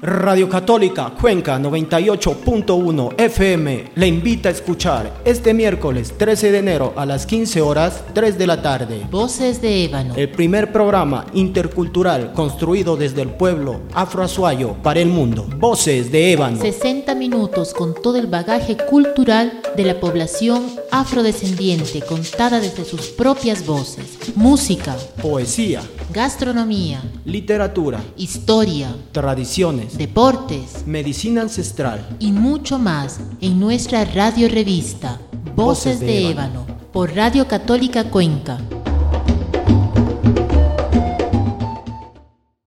Radio Católica Cuenca 98.1 FM le invita a escuchar este miércoles 13 de enero a las 15 horas 3 de la tarde. Voces de Ébano. El primer programa intercultural construido desde el pueblo afroazuayo para el mundo. Voces de Ébano. 60 minutos con todo el bagaje cultural de la población afrodescendiente contada desde sus propias voces. Música, poesía, gastronomía, literatura, historia, tradiciones, deportes, medicina ancestral y mucho más en nuestra radio revista Voces de Ébano por Radio Católica Cuenca